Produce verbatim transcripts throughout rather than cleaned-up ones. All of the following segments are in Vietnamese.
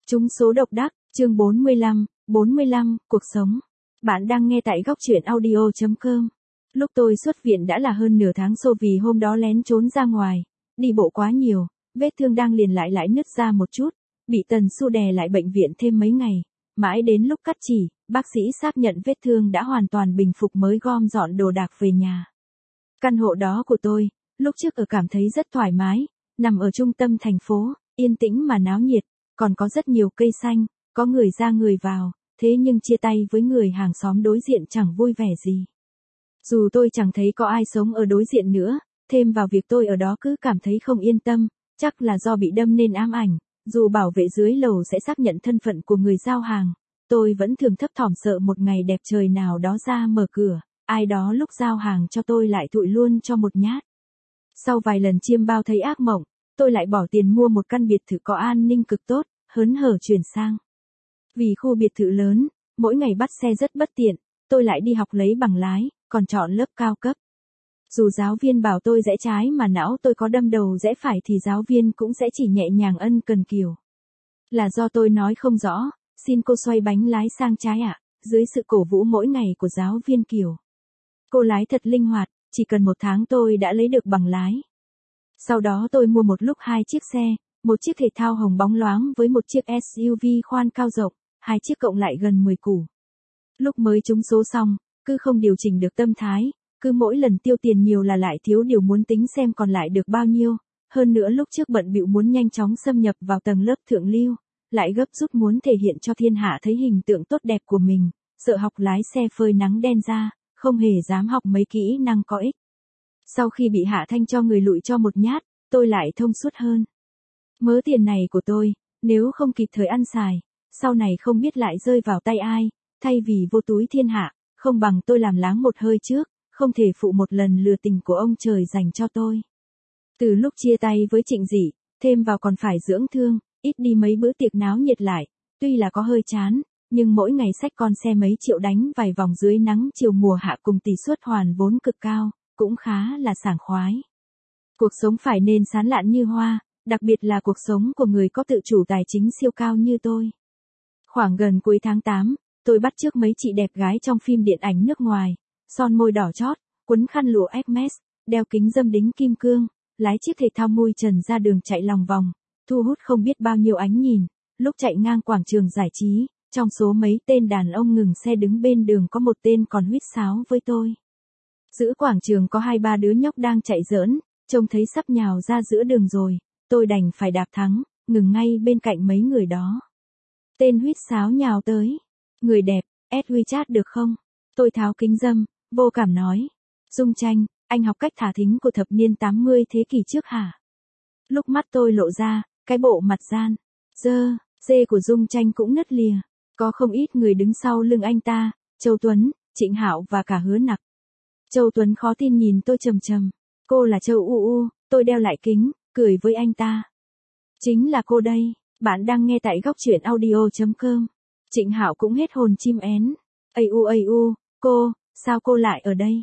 Trúng số độc đắc, chương bốn mươi lăm, bốn mươi lăm, cuộc sống. Bạn đang nghe tại góc truyện audio chấm com. Lúc tôi xuất viện đã là hơn nửa tháng sau vì hôm đó lén trốn ra ngoài, đi bộ quá nhiều, vết thương đang liền lại lại nứt ra một chút, bị Tần Su đè lại bệnh viện thêm mấy ngày, mãi đến lúc cắt chỉ, bác sĩ xác nhận vết thương đã hoàn toàn bình phục mới gom dọn đồ đạc về nhà. Căn hộ đó của tôi, lúc trước ở cảm thấy rất thoải mái, nằm ở trung tâm thành phố, yên tĩnh mà náo nhiệt, còn có rất nhiều cây xanh, có người ra người vào, thế nhưng chia tay với người hàng xóm đối diện chẳng vui vẻ gì. Dù tôi chẳng thấy có ai sống ở đối diện nữa, thêm vào việc tôi ở đó cứ cảm thấy không yên tâm, chắc là do bị đâm nên ám ảnh, dù bảo vệ dưới lầu sẽ xác nhận thân phận của người giao hàng, tôi vẫn thường thấp thỏm sợ một ngày đẹp trời nào đó ra mở cửa, ai đó lúc giao hàng cho tôi lại tụi luôn cho một nhát. Sau vài lần chiêm bao thấy ác mộng, tôi lại bỏ tiền mua một căn biệt thự có an ninh cực tốt, hớn hở chuyển sang. Vì khu biệt thự lớn, mỗi ngày bắt xe rất bất tiện, tôi lại đi học lấy bằng lái, còn chọn lớp cao cấp. Dù giáo viên bảo tôi rẽ trái mà não tôi có đâm đầu rẽ phải thì giáo viên cũng sẽ chỉ nhẹ nhàng ân cần kiểu. Là do tôi nói không rõ, xin cô xoay bánh lái sang trái ạ, dưới sự cổ vũ mỗi ngày của giáo viên kiểu. Cô lái thật linh hoạt, chỉ cần một tháng tôi đã lấy được bằng lái. Sau đó tôi mua một lúc hai chiếc xe, một chiếc thể thao hồng bóng loáng với một chiếc ét u vê khoan cao rộng, hai chiếc cộng lại gần mười củ. Lúc mới trúng số xong, cứ không điều chỉnh được tâm thái, cứ mỗi lần tiêu tiền nhiều là lại thiếu điều muốn tính xem còn lại được bao nhiêu, hơn nữa lúc trước bận bịu muốn nhanh chóng xâm nhập vào tầng lớp thượng lưu, lại gấp rút muốn thể hiện cho thiên hạ thấy hình tượng tốt đẹp của mình, sợ học lái xe phơi nắng đen ra, không hề dám học mấy kỹ năng có ích. Sau khi bị hạ thanh cho người lụi cho một nhát, tôi lại thông suốt hơn. Mớ tiền này của tôi, nếu không kịp thời ăn xài, sau này không biết lại rơi vào tay ai, thay vì vô túi thiên hạ, không bằng tôi làm láng một hơi trước, không thể phụ một lần lừa tình của ông trời dành cho tôi. Từ lúc chia tay với Trịnh Dị, thêm vào còn phải dưỡng thương, ít đi mấy bữa tiệc náo nhiệt lại, tuy là có hơi chán, nhưng mỗi ngày xách con xe mấy triệu đánh vài vòng dưới nắng chiều mùa hạ cùng tỷ suất hoàn vốn cực cao, cũng khá là sảng khoái. Cuộc sống phải nên sán lạn như hoa, đặc biệt là cuộc sống của người có tự chủ tài chính siêu cao như tôi. Khoảng gần cuối tháng tám, tôi bắt chước mấy chị đẹp gái trong phim điện ảnh nước ngoài, son môi đỏ chót, quấn khăn lụa Hermes, đeo kính râm đính kim cương, lái chiếc thể thao mui trần ra đường chạy lòng vòng, thu hút không biết bao nhiêu ánh nhìn. Lúc chạy ngang quảng trường giải trí, trong số mấy tên đàn ông ngừng xe đứng bên đường có một tên còn huýt sáo với tôi. Giữa quảng trường có hai ba đứa nhóc đang chạy giỡn, trông thấy sắp nhào ra giữa đường rồi, tôi đành phải đạp thắng, ngừng ngay bên cạnh mấy người đó. Tên huýt sáo nhào tới. Người đẹp, add WeChat được không? Tôi tháo kính râm, vô cảm nói. Dung Tranh, anh học cách thả thính của thập niên tám mươi thế kỷ trước hả? Lúc mắt tôi lộ ra, cái bộ mặt gian, dơ, dê của Dung Tranh cũng nứt lìa. Có không ít người đứng sau lưng anh ta, Châu Tuấn, Trịnh Hạo và cả Hứa Nặc. Châu Tuấn khó tin nhìn tôi trầm trầm. Cô là Châu U U, tôi đeo lại kính, cười với anh ta. Chính là cô đây, bạn đang nghe tại góc truyện audio chấm com. Trịnh Hạo cũng hết hồn chim én. Ây u ây u, cô, sao cô lại ở đây?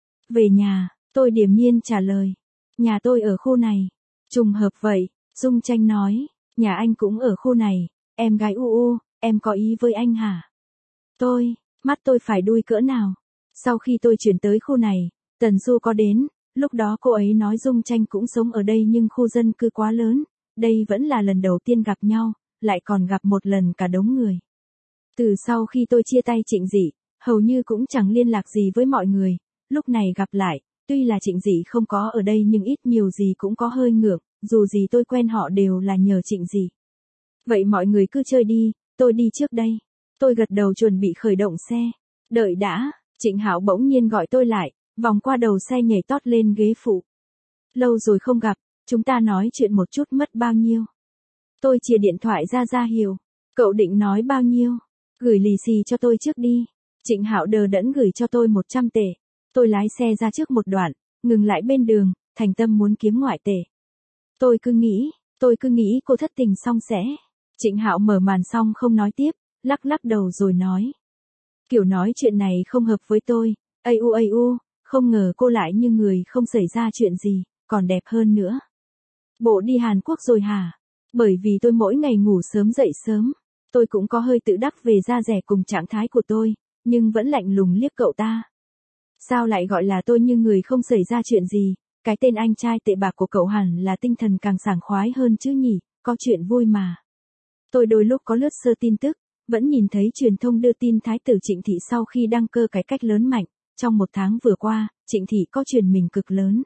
Về nhà, tôi điềm nhiên trả lời. Nhà tôi ở khu này. Trùng hợp vậy, Dung Tranh nói. Nhà anh cũng ở khu này, em gái U U, em có ý với anh hả? Tôi, mắt tôi phải đuôi cỡ nào? Sau khi tôi chuyển tới khu này, Tần Du có đến, lúc đó cô ấy nói Dung Tranh cũng sống ở đây nhưng khu dân cư quá lớn, đây vẫn là lần đầu tiên gặp nhau, lại còn gặp một lần cả đống người. Từ sau khi tôi chia tay Trịnh Dị, hầu như cũng chẳng liên lạc gì với mọi người, lúc này gặp lại, tuy là Trịnh Dị không có ở đây nhưng ít nhiều gì cũng có hơi ngượng, dù gì tôi quen họ đều là nhờ Trịnh Dị. Vậy mọi người cứ chơi đi, tôi đi trước đây. Tôi gật đầu chuẩn bị khởi động xe. Đợi đã, Trịnh Hạo bỗng nhiên gọi tôi lại, vòng qua đầu xe nhảy tót lên ghế phụ. Lâu rồi không gặp, chúng ta nói chuyện một chút mất bao nhiêu? Tôi chìa điện thoại ra ra hiệu. Cậu định nói bao nhiêu? Gửi lì xì cho tôi trước đi. Trịnh Hạo đờ đẫn gửi cho tôi một trăm tệ. Tôi lái xe ra trước một đoạn, ngừng lại bên đường, thành tâm muốn kiếm ngoại tệ. Tôi cứ nghĩ, tôi cứ nghĩ cô thất tình xong sẽ. Trịnh Hạo mở màn xong không nói tiếp, lắc lắc đầu rồi nói. Kiểu nói chuyện này không hợp với tôi, ây u ây u, không ngờ cô lại như người không xảy ra chuyện gì, còn đẹp hơn nữa. Bộ đi Hàn Quốc rồi hả? Bởi vì tôi mỗi ngày ngủ sớm dậy sớm. Tôi cũng có hơi tự đắc về da dẻ cùng trạng thái của tôi, nhưng vẫn lạnh lùng liếc cậu ta. Sao lại gọi là tôi như người không xảy ra chuyện gì, cái tên anh trai tệ bạc của cậu hẳn là tinh thần càng sảng khoái hơn chứ nhỉ, có chuyện vui mà. Tôi đôi lúc có lướt sơ tin tức, vẫn nhìn thấy truyền thông đưa tin Thái tử Trịnh Thị sau khi đăng cơ cải cách lớn mạnh, trong một tháng vừa qua, Trịnh Thị có truyền mình cực lớn.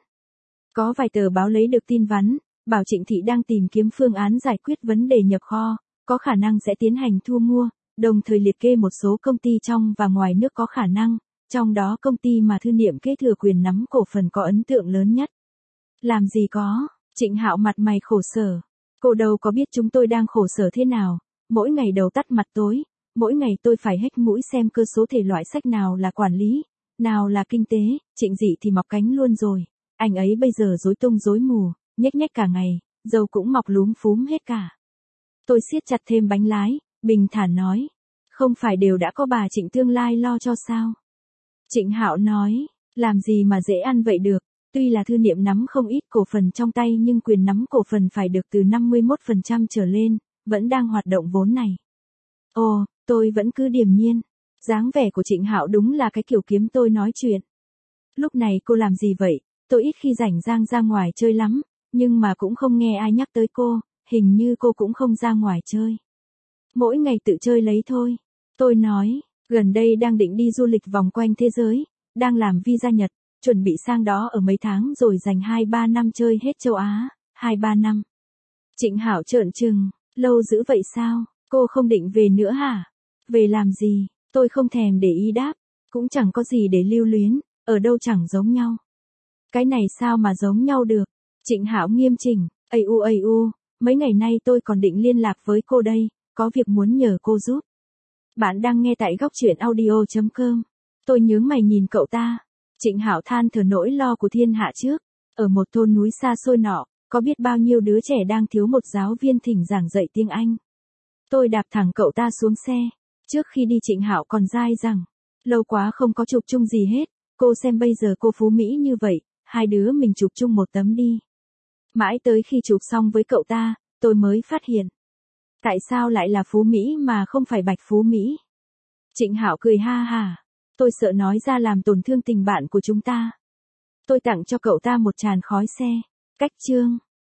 Có vài tờ báo lấy được tin vắn, bảo Trịnh Thị đang tìm kiếm phương án giải quyết vấn đề nhập kho, có khả năng sẽ tiến hành thu mua, đồng thời liệt kê một số công ty trong và ngoài nước có khả năng, trong đó công ty mà Thư Niệm kế thừa quyền nắm cổ phần có ấn tượng lớn nhất. Làm gì có, Trịnh Hạo mặt mày khổ sở. Cô đâu có biết chúng tôi đang khổ sở thế nào, mỗi ngày đầu tắt mặt tối, mỗi ngày tôi phải hết mũi xem cơ số thể loại sách nào là quản lý, nào là kinh tế, Trịnh Dị thì mọc cánh luôn rồi, anh ấy bây giờ rối tung rối mù, nhếch nhếch cả ngày, dâu cũng mọc lúm phúm hết cả. Tôi siết chặt thêm bánh lái, bình thản nói, không phải đều đã có bà Trịnh tương lai lo cho sao? Trịnh Hạo nói, làm gì mà dễ ăn vậy được, tuy là Thư Niệm nắm không ít cổ phần trong tay nhưng quyền nắm cổ phần phải được từ năm mươi mốt phần trăm trở lên, vẫn đang hoạt động vốn này. Ồ, tôi vẫn cứ điềm nhiên, dáng vẻ của Trịnh Hạo đúng là cái kiểu kiếm tôi nói chuyện. Lúc này cô làm gì vậy? Tôi ít khi rảnh rang ra ngoài chơi lắm, nhưng mà cũng không nghe ai nhắc tới cô, hình như cô cũng không ra ngoài chơi. Mỗi ngày tự chơi lấy thôi. Tôi nói, gần đây đang định đi du lịch vòng quanh thế giới, đang làm visa Nhật, chuẩn bị sang đó ở mấy tháng rồi dành hai ba năm chơi hết châu Á, hai ba năm. Trịnh Hạo trợn trừng, lâu dữ vậy sao, cô không định về nữa hả? Về làm gì? Tôi không thèm để ý đáp, cũng chẳng có gì để lưu luyến, ở đâu chẳng giống nhau. Cái này sao mà giống nhau được? Trịnh Hạo nghiêm chỉnh, ây u ây u, mấy ngày nay tôi còn định liên lạc với cô đây, có việc muốn nhờ cô giúp. Bạn đang nghe tại góc truyện audio chấm com. Tôi nhướng mày nhìn cậu ta. Trịnh Hạo than thở nỗi lo của thiên hạ trước. Ở một thôn núi xa xôi nọ, có biết bao nhiêu đứa trẻ đang thiếu một giáo viên thỉnh giảng dạy tiếng Anh. Tôi đạp thẳng cậu ta xuống xe. Trước khi đi Trịnh Hạo còn dai rằng, lâu quá không có chụp chung gì hết, cô xem bây giờ cô phú mỹ như vậy, hai đứa mình chụp chung một tấm đi. Mãi tới khi chụp xong với cậu ta, tôi mới phát hiện. Tại sao lại là phú mỹ mà không phải bạch phú mỹ? Trịnh Hạo cười ha ha. Tôi sợ nói ra làm tổn thương tình bạn của chúng ta. Tôi tặng cho cậu ta một tràn khói xe. Cách chương.